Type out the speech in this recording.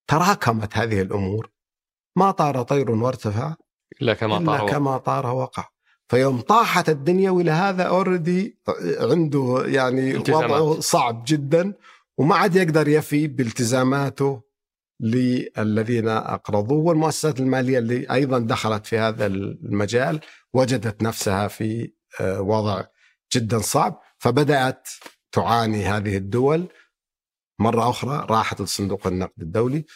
تراكمت هذه الأمور، ما طار طير وارتفع إلا كما طار وقع. فيوم طاحت الدنيا، وإلى هذا أوردي عنده يعني وضعه صعب جدا، وما عاد يقدر يفي بالتزاماته للذين أقرضوه. والمؤسسات المالية اللي أيضا دخلت في هذا المجال وجدت نفسها في وضع جدا صعب، فبدأت تعاني هذه الدول. مرة أخرى راحت لصندوق النقد الدولي.